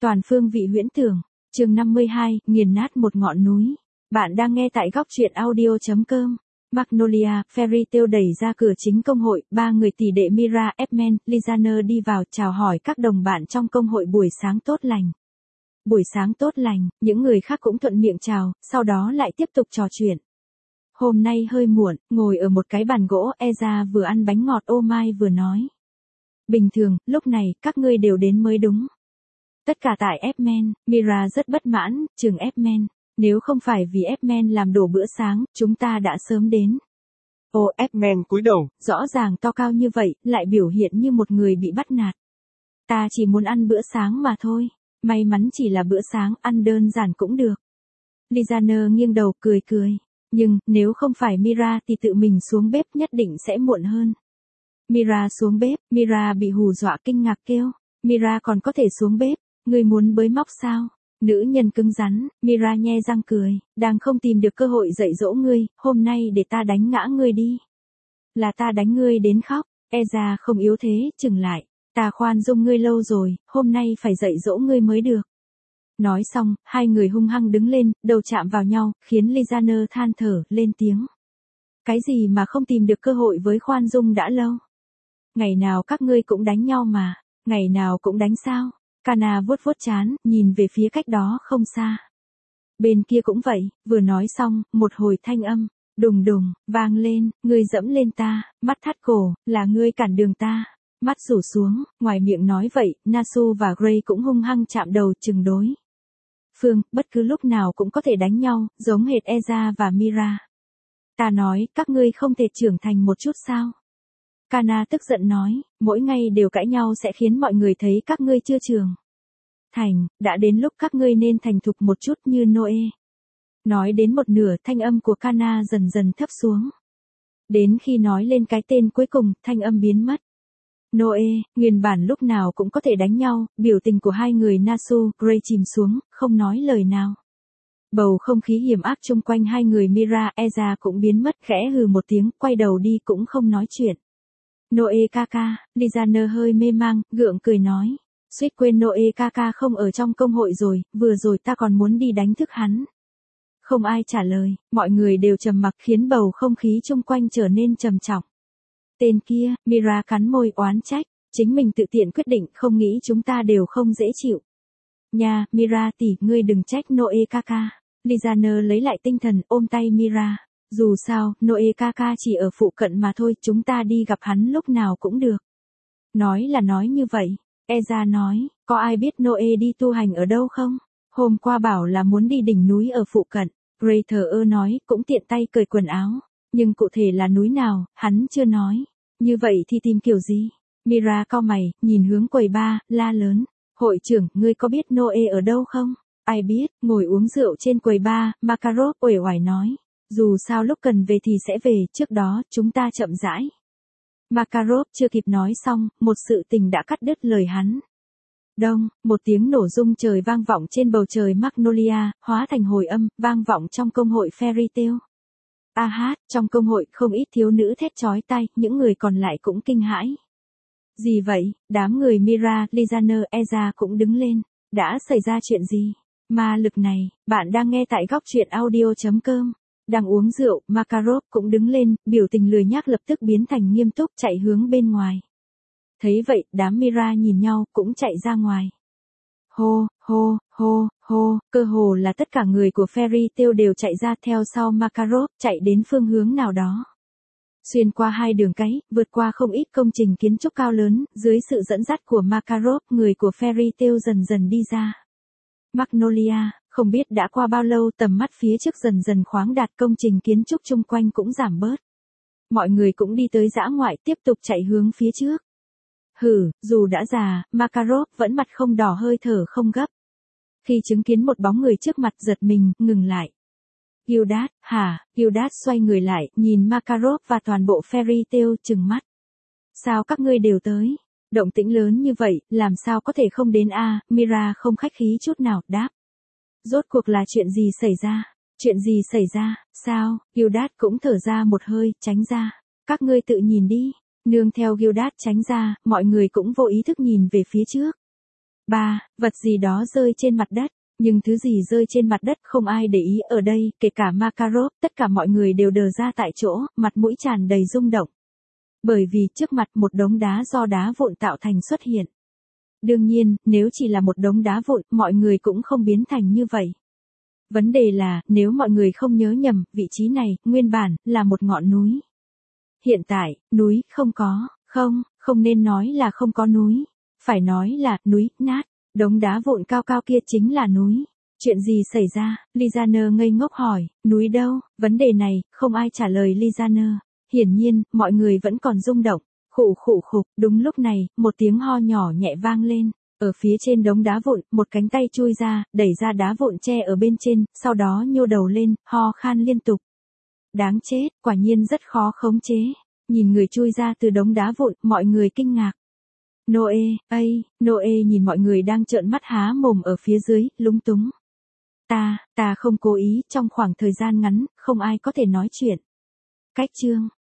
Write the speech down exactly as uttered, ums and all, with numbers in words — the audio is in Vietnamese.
Toàn phương vị huyễn tưởng, chương năm mươi hai, nghiền nát một ngọn núi. Bạn đang nghe tại góc truyện audio chấm com. Magnolia, Fairy Tail đẩy ra cửa chính công hội, ba người tỷ đệ Mira, Edmund, Lizaner đi vào chào hỏi các đồng bạn trong công hội buổi sáng tốt lành. Buổi sáng tốt lành, những người khác cũng thuận miệng chào, sau đó lại tiếp tục trò chuyện. Hôm nay hơi muộn, ngồi ở một cái bàn gỗ, Eza vừa ăn bánh ngọt ô mai vừa nói. Bình thường, lúc này, các ngươi đều đến mới đúng. Tất cả tại Edmund, Mira rất bất mãn, chừng Edmund. Nếu không phải vì Edmund làm đổ bữa sáng, chúng ta đã sớm đến. Ô Edmund cúi đầu. Rõ ràng to cao như vậy, lại biểu hiện như một người bị bắt nạt. Ta chỉ muốn ăn bữa sáng mà thôi. May mắn chỉ là bữa sáng, ăn đơn giản cũng được. Lizaner nghiêng đầu cười cười. Nhưng, nếu không phải Mira thì tự mình xuống bếp nhất định sẽ muộn hơn. Mira xuống bếp, Mira bị hù dọa kinh ngạc kêu. Mira còn có thể xuống bếp, ngươi muốn bới móc sao? Nữ nhân cứng rắn, Mira nhe răng cười, đang không tìm được cơ hội dạy dỗ ngươi, hôm nay để ta đánh ngã ngươi đi. Là ta đánh ngươi đến khóc, Eza không yếu thế, chừng lại, ta khoan dung ngươi lâu rồi, hôm nay phải dạy dỗ ngươi mới được. Nói xong, hai người hung hăng đứng lên, đầu chạm vào nhau, khiến Lizaner than thở, lên tiếng. Cái gì mà không tìm được cơ hội với khoan dung đã lâu? Ngày nào các ngươi cũng đánh nhau mà, ngày nào cũng đánh sao? Kana vuốt vuốt trán, nhìn về phía cách đó không xa. Bên kia cũng vậy, vừa nói xong, một hồi thanh âm, đùng đùng, vang lên, ngươi dẫm lên ta, mắt thắt cổ, là ngươi cản đường ta. Mắt rủ xuống, ngoài miệng nói vậy, Nasu và Gray cũng hung hăng chạm đầu chừng đối. Phương, bất cứ lúc nào cũng có thể đánh nhau, giống hệt Eza và Mira. Ta nói, các ngươi không thể trưởng thành một chút sao? Kana tức giận nói, mỗi ngày đều cãi nhau sẽ khiến mọi người thấy các ngươi chưa trưởng thành, đã đến lúc các ngươi nên thành thục một chút như Noe. Nói đến một nửa, thanh âm của Kana dần dần thấp xuống. Đến khi nói lên cái tên cuối cùng, thanh âm biến mất. Noe, nguyên bản lúc nào cũng có thể đánh nhau, biểu tình của hai người Nasu, Gray chìm xuống, không nói lời nào. Bầu không khí hiểm ác chung quanh hai người Mira, Eza cũng biến mất, khẽ hừ một tiếng, quay đầu đi cũng không nói chuyện. Noe kaka, Lizaner hơi mê mang, gượng cười nói. Suýt quên Noe kaka không ở trong công hội rồi, vừa rồi ta còn muốn đi đánh thức hắn. Không ai trả lời, mọi người đều trầm mặc khiến bầu không khí chung quanh trở nên trầm trọng. Tên kia, Mira cắn môi oán trách, chính mình tự tiện quyết định không nghĩ chúng ta đều không dễ chịu. Nha, Mira tỷ, ngươi đừng trách Noe kaka. Lizaner lấy lại tinh thần ôm tay Mira. Dù sao, Noe kaka chỉ ở phụ cận mà thôi, chúng ta đi gặp hắn lúc nào cũng được. Nói là nói như vậy. Eza nói, có ai biết Noe đi tu hành ở đâu không? Hôm qua bảo là muốn đi đỉnh núi ở phụ cận. Gray thờ ơ nói, cũng tiện tay cởi quần áo. Nhưng cụ thể là núi nào, hắn chưa nói. Như vậy thì tìm kiểu gì? Mira cau mày, nhìn hướng quầy bar, la lớn. Hội trưởng, ngươi có biết Noe ở đâu không? Ai biết, ngồi uống rượu trên quầy bar, Makarov uể oải nói. Dù sao lúc cần về thì sẽ về, trước đó, chúng ta chậm rãi. Makarov chưa kịp nói xong, một sự tình đã cắt đứt lời hắn. Đông, một tiếng nổ rung trời vang vọng trên bầu trời Magnolia, hóa thành hồi âm, vang vọng trong công hội Fairy Tail. A hát, trong công hội không ít thiếu nữ thét chói tai, những người còn lại cũng kinh hãi. Gì vậy, đám người Mira, Lizaner, Eza cũng đứng lên. Đã xảy ra chuyện gì? Ma lực này, bạn đang nghe tại góc truyện audio chấm com. Đang uống rượu, Makarov cũng đứng lên, biểu tình lười nhác lập tức biến thành nghiêm túc chạy hướng bên ngoài. Thấy vậy, đám Mira nhìn nhau, cũng chạy ra ngoài. Hô, hô, hô, hô, cơ hồ là tất cả người của Fairy Tail đều chạy ra theo sau Makarov, chạy đến phương hướng nào đó. Xuyên qua hai đường cái, vượt qua không ít công trình kiến trúc cao lớn, dưới sự dẫn dắt của Makarov, người của Fairy Tail dần dần đi ra. Magnolia, không biết đã qua bao lâu tầm mắt phía trước dần dần khoáng đạt, công trình kiến trúc chung quanh cũng giảm bớt. Mọi người cũng đi tới dã ngoại tiếp tục chạy hướng phía trước. Hử, dù đã già, Makarov vẫn mặt không đỏ hơi thở không gấp. Khi chứng kiến một bóng người trước mặt giật mình, ngừng lại. Gildas, hả, Gildas xoay người lại, nhìn Makarov và toàn bộ Fairy Tail trừng mắt. Sao các ngươi đều tới? Động tĩnh lớn như vậy, làm sao có thể không đến a? Mira không khách khí chút nào, đáp. Rốt cuộc là chuyện gì xảy ra? Chuyện gì xảy ra? Sao? Gildas cũng thở ra một hơi, tránh ra. Các ngươi tự nhìn đi. Nương theo Gildas tránh ra, mọi người cũng vô ý thức nhìn về phía trước. Ba, vật gì đó rơi trên mặt đất. Nhưng thứ gì rơi trên mặt đất không ai để ý ở đây, kể cả Makarov, tất cả mọi người đều đờ ra tại chỗ, mặt mũi tràn đầy rung động. Bởi vì trước mặt một đống đá do đá vụn tạo thành xuất hiện. Đương nhiên, nếu chỉ là một đống đá vụn, mọi người cũng không biến thành như vậy. Vấn đề là, nếu mọi người không nhớ nhầm, vị trí này, nguyên bản, là một ngọn núi. Hiện tại, núi, không có, không, không nên nói là không có núi. Phải nói là, núi, nát. Đống đá vụn cao cao kia chính là núi. Chuyện gì xảy ra? Lizaner ngây ngốc hỏi, núi đâu? Vấn đề này, không ai trả lời Lizaner. Hiển nhiên, mọi người vẫn còn rung động. Khụ khụ khục, đúng lúc này, một tiếng ho nhỏ nhẹ vang lên. Ở phía trên đống đá vụn, một cánh tay chui ra, đẩy ra đá vụn che ở bên trên, sau đó nhô đầu lên, ho khan liên tục. Đáng chết, quả nhiên rất khó khống chế. Nhìn người chui ra từ đống đá vụn, mọi người kinh ngạc. Noe, ây, Noe nhìn mọi người đang trợn mắt há mồm ở phía dưới, lúng túng. Ta, ta không cố ý, trong khoảng thời gian ngắn, không ai có thể nói chuyện. Cách chương.